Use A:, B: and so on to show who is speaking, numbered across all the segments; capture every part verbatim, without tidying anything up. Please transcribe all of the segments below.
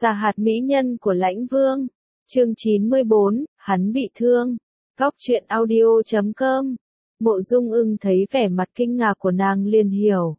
A: Giả hạt mỹ nhân của Lãnh Vương. Chương chín mươi bốn, hắn bị thương. Góc truyện audio chấm com. Mộ Dung Ưng thấy vẻ mặt kinh ngạc của nàng liền hiểu.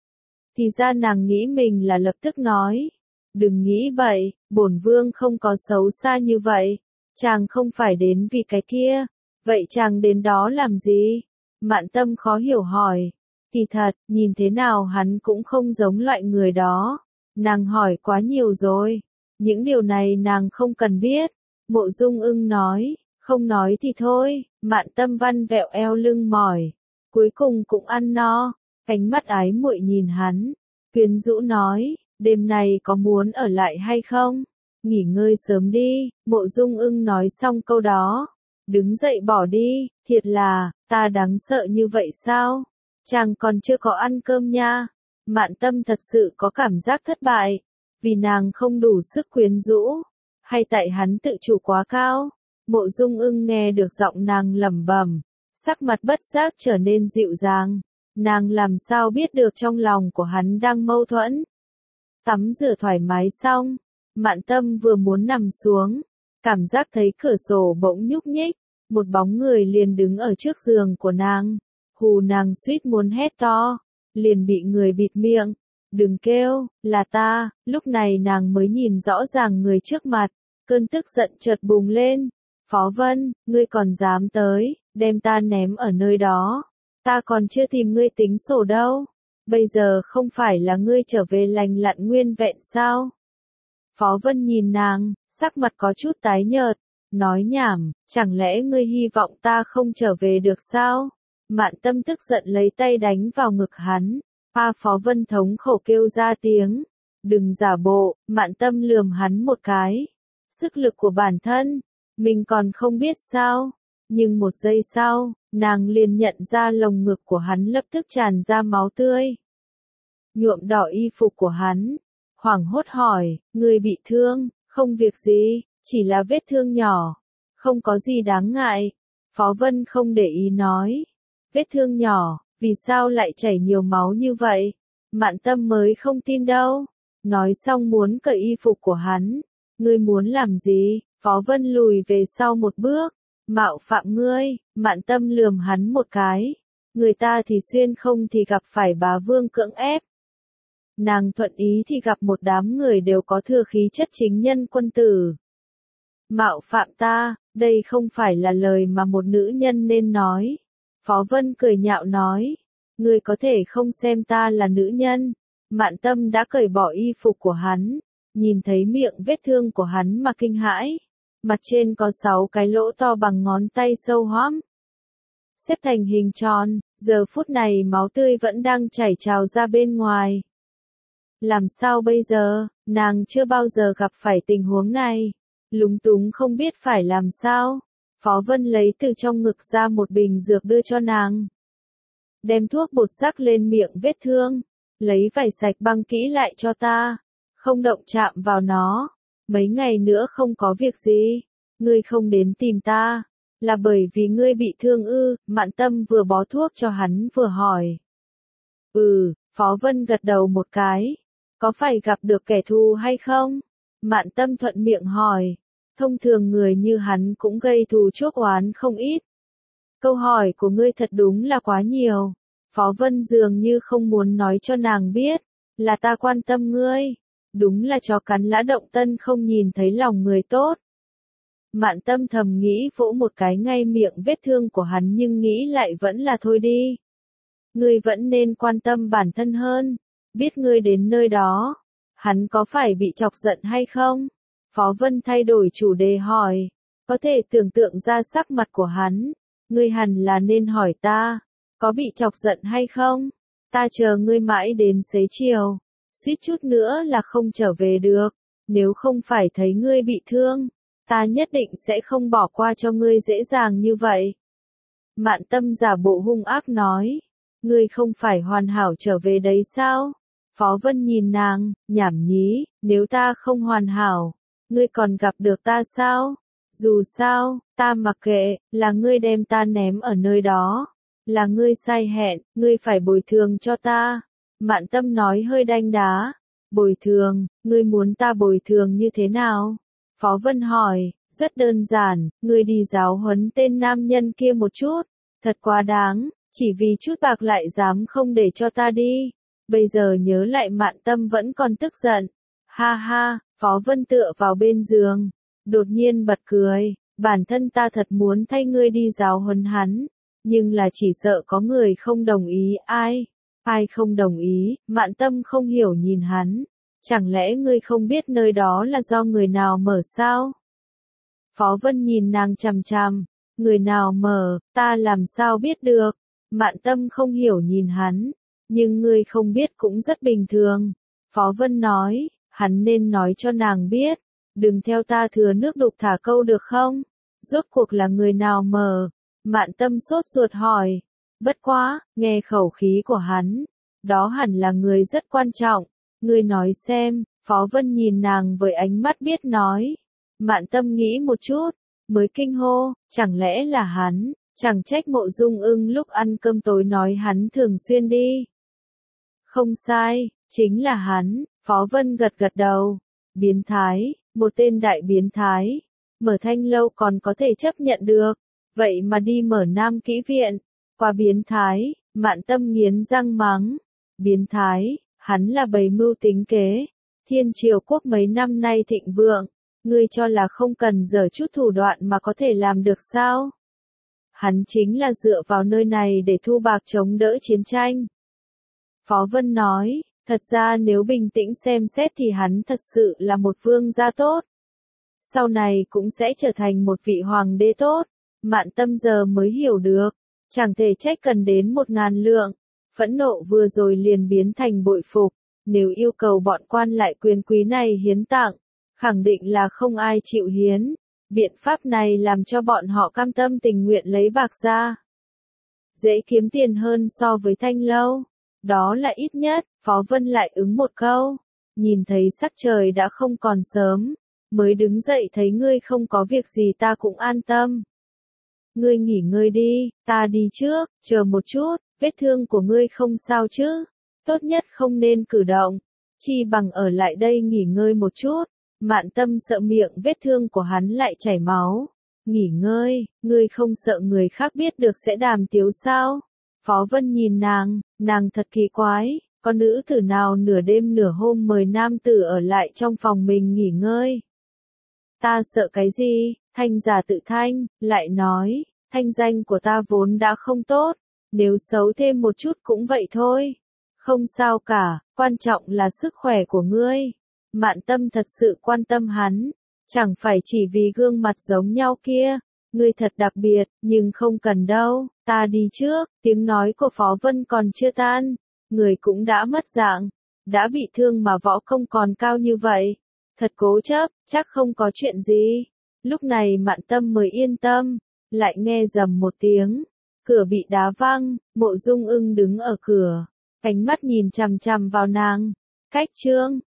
A: Thì ra nàng nghĩ mình là lập tức nói. Đừng nghĩ vậy, bổn vương không có xấu xa như vậy. Chàng không phải đến vì cái kia. Vậy chàng đến đó làm gì? Mạn Tâm khó hiểu hỏi. Kỳ thật, nhìn thế nào hắn cũng không giống loại người đó. Nàng hỏi quá nhiều rồi. Những điều này nàng không cần biết. Mộ Dung Ưng nói, không nói thì thôi. Mạn Tâm văn vẹo eo lưng mỏi. Cuối cùng cũng ăn no. Ánh mắt ái muội nhìn hắn. Quyến rũ nói, đêm này có muốn ở lại hay không? Nghỉ ngơi sớm đi. Mộ Dung Ưng nói xong câu đó. Đứng dậy bỏ đi. Thiệt là, ta đáng sợ như vậy sao? Chàng còn chưa có ăn cơm nha. Mạn Tâm thật sự có cảm giác thất bại. Vì nàng không đủ sức quyến rũ. Hay tại hắn tự chủ quá cao. Mộ Dung Ưng nghe được giọng nàng lẩm bẩm. Sắc mặt bất giác trở nên dịu dàng. Nàng làm sao biết được trong lòng của hắn đang mâu thuẫn. Tắm rửa thoải mái xong. Mạn Tâm vừa muốn nằm xuống. Cảm giác thấy cửa sổ bỗng nhúc nhích. Một bóng người liền đứng ở trước giường của nàng. Hù nàng suýt muốn hét to. Liền bị người bịt miệng. Đừng kêu, là ta. Lúc này nàng mới nhìn rõ ràng người trước mặt. Cơn tức giận chợt bùng lên. Phó Vân, ngươi còn dám tới, đem ta ném ở nơi đó. Ta còn chưa tìm ngươi tính sổ đâu. Bây giờ không phải là ngươi trở về lành lặn nguyên vẹn sao? Phó Vân nhìn nàng, sắc mặt có chút tái nhợt. Nói nhảm, chẳng lẽ ngươi hy vọng ta không trở về được sao? Mạn Tâm tức giận lấy tay đánh vào ngực hắn. A Phó Vân thống khổ kêu ra tiếng. Đừng giả bộ. Mạn Tâm lườm hắn một cái. Sức lực của bản thân, mình còn không biết sao. Nhưng một giây sau, nàng liền nhận ra lồng ngực của hắn lập tức tràn ra máu tươi. Nhuộm đỏ y phục của hắn. Hoảng hốt hỏi, ngươi bị thương, không việc gì, chỉ là vết thương nhỏ. Không có gì đáng ngại. Phó Vân không để ý nói. Vết thương nhỏ, vì sao lại chảy nhiều máu như vậy? Mạn Tâm mới không tin đâu. Nói xong muốn cởi y phục của hắn. Ngươi muốn làm gì? Phó Vân lùi về sau một bước. Mạo phạm ngươi. Mạn Tâm lườm hắn một cái. Người ta thì xuyên không thì gặp phải bá vương cưỡng ép. Nàng thuận ý thì gặp một đám người đều có thừa khí chất chính nhân quân tử. Mạo phạm ta, đây không phải là lời mà một nữ nhân nên nói. Phó Vân cười nhạo nói. Ngươi có thể không xem ta là nữ nhân. Mạn Tâm đã cởi bỏ y phục của hắn. Nhìn thấy miệng vết thương của hắn mà kinh hãi. Mặt trên có sáu cái lỗ to bằng ngón tay sâu hoắm. Xếp thành hình tròn, giờ phút này máu tươi vẫn đang chảy trào ra bên ngoài. Làm sao bây giờ, nàng chưa bao giờ gặp phải tình huống này. Lúng túng không biết phải làm sao. Phó Vân lấy từ trong ngực ra một bình dược đưa cho nàng. Đem thuốc bột rắc lên miệng vết thương. Lấy vải sạch băng kỹ lại cho ta. Không động chạm vào nó. Mấy ngày nữa không có việc gì. Ngươi không đến tìm ta. Là bởi vì ngươi bị thương ư? Mạn Tâm vừa bó thuốc cho hắn vừa hỏi. Ừ, Phó Vân gật đầu một cái. Có phải gặp được kẻ thù hay không? Mạn Tâm thuận miệng hỏi. Thông thường người như hắn cũng gây thù chuốc oán không ít. Câu hỏi của ngươi thật đúng là quá nhiều. Phó Vân dường như không muốn nói cho nàng biết. Là ta quan tâm ngươi. Đúng là chó cắn lã động tân không nhìn thấy lòng người tốt. Mạn Tâm thầm nghĩ vỗ một cái ngay miệng vết thương của hắn nhưng nghĩ lại vẫn là thôi đi. Ngươi vẫn nên quan tâm bản thân hơn. Biết ngươi đến nơi đó. Hắn có phải bị chọc giận hay không? Phó Vân thay đổi chủ đề hỏi. Có thể tưởng tượng ra sắc mặt của hắn. Ngươi hẳn là nên hỏi ta. Có bị chọc giận hay không? Ta chờ ngươi mãi đến xế chiều. Suýt chút nữa là không trở về được. Nếu không phải thấy ngươi bị thương. Ta nhất định sẽ không bỏ qua cho ngươi dễ dàng như vậy. Mạn Tâm giả bộ hung ác nói. Ngươi không phải hoàn hảo trở về đấy sao? Phó Vân nhìn nàng, nhảm nhí, nếu ta không hoàn hảo, ngươi còn gặp được ta sao? Dù sao, ta mặc kệ, là ngươi đem ta ném ở nơi đó. Là ngươi sai hẹn, ngươi phải bồi thường cho ta. Mạn Tâm nói hơi đanh đá. Bồi thường, ngươi muốn ta bồi thường như thế nào? Phó Vân hỏi, rất đơn giản, ngươi đi giáo huấn tên nam nhân kia một chút, thật quá đáng, chỉ vì chút bạc lại dám không để cho ta đi. Bây giờ nhớ lại Mạn Tâm vẫn còn tức giận. Ha ha, Phó Vân tựa vào bên giường, đột nhiên bật cười, bản thân ta thật muốn thay ngươi đi giáo huấn hắn, nhưng là chỉ sợ có người không đồng ý. Ai? Ai không đồng ý? Mạn Tâm không hiểu nhìn hắn, chẳng lẽ ngươi không biết nơi đó là do người nào mở sao? Phó Vân nhìn nàng chằm chằm, người nào mở, ta làm sao biết được? Mạn Tâm không hiểu nhìn hắn, nhưng ngươi không biết cũng rất bình thường. Phó Vân nói, hắn nên nói cho nàng biết, đừng theo ta thừa nước đục thả câu được không? Rốt cuộc là người nào mở? Mạn Tâm sốt ruột hỏi. Bất quá, nghe khẩu khí của hắn, đó hẳn là người rất quan trọng. Ngươi nói xem. Phó Vân nhìn nàng với ánh mắt biết nói. Mạn Tâm nghĩ một chút, mới kinh hô, chẳng lẽ là hắn? Chẳng trách Mộ Dung Ưng lúc ăn cơm tối nói hắn thường xuyên đi. Không sai, chính là hắn. Phó Vân gật gật đầu. Biến thái, một tên đại biến thái. Mở Thanh lâu còn có thể chấp nhận được, vậy mà đi mở Nam Kỹ viện, qua biến thái. Mạn Tâm nghiến răng mắng. Biến thái, hắn là bày mưu tính kế. Thiên Triều quốc mấy năm nay thịnh vượng, ngươi cho là không cần giở chút thủ đoạn mà có thể làm được sao? Hắn chính là dựa vào nơi này để thu bạc chống đỡ chiến tranh. Phó Vân nói, thật ra nếu bình tĩnh xem xét thì hắn thật sự là một vương gia tốt. Sau này cũng sẽ trở thành một vị hoàng đế tốt. Mạn Tâm giờ mới hiểu được, chẳng thể trách cần đến một ngàn lượng. Phẫn nộ vừa rồi liền biến thành bội phục, nếu yêu cầu bọn quan lại quyền quý này hiến tặng, khẳng định là không ai chịu hiến. Biện pháp này làm cho bọn họ cam tâm tình nguyện lấy bạc ra. Dễ kiếm tiền hơn so với Thanh lâu. Đó là ít nhất. Phó Vân lại ứng một câu. Nhìn thấy sắc trời đã không còn sớm, mới đứng dậy thấy ngươi không có việc gì ta cũng an tâm. Ngươi nghỉ ngơi đi, ta đi trước, chờ một chút, vết thương của ngươi không sao chứ? Tốt nhất không nên cử động, chi bằng ở lại đây nghỉ ngơi một chút. Mạn Tâm sợ miệng vết thương của hắn lại chảy máu. Nghỉ ngơi, ngươi không sợ người khác biết được sẽ đàm tiếu sao? Phó Vân nhìn nàng, nàng thật kỳ quái, có nữ tử nào nửa đêm nửa hôm mời nam tử ở lại trong phòng mình nghỉ ngơi? Ta sợ cái gì? Thanh giả tự thanh, lại nói, thanh danh của ta vốn đã không tốt, nếu xấu thêm một chút cũng vậy thôi. Không sao cả, quan trọng là sức khỏe của ngươi. Mạn Tâm thật sự quan tâm hắn, chẳng phải chỉ vì gương mặt giống nhau kia. Ngươi thật đặc biệt, nhưng không cần đâu, ta đi trước. Tiếng nói của Phó Vân còn chưa tan, người cũng đã mất dạng, đã bị thương mà võ công còn cao như vậy. Thật cố chấp, chắc không có chuyện gì. Lúc này Mạn Tâm mới yên tâm, lại nghe rầm một tiếng, cửa bị đá văng. Mộ Dung Ưng đứng ở cửa, ánh mắt nhìn chằm chằm vào nàng. Cách chương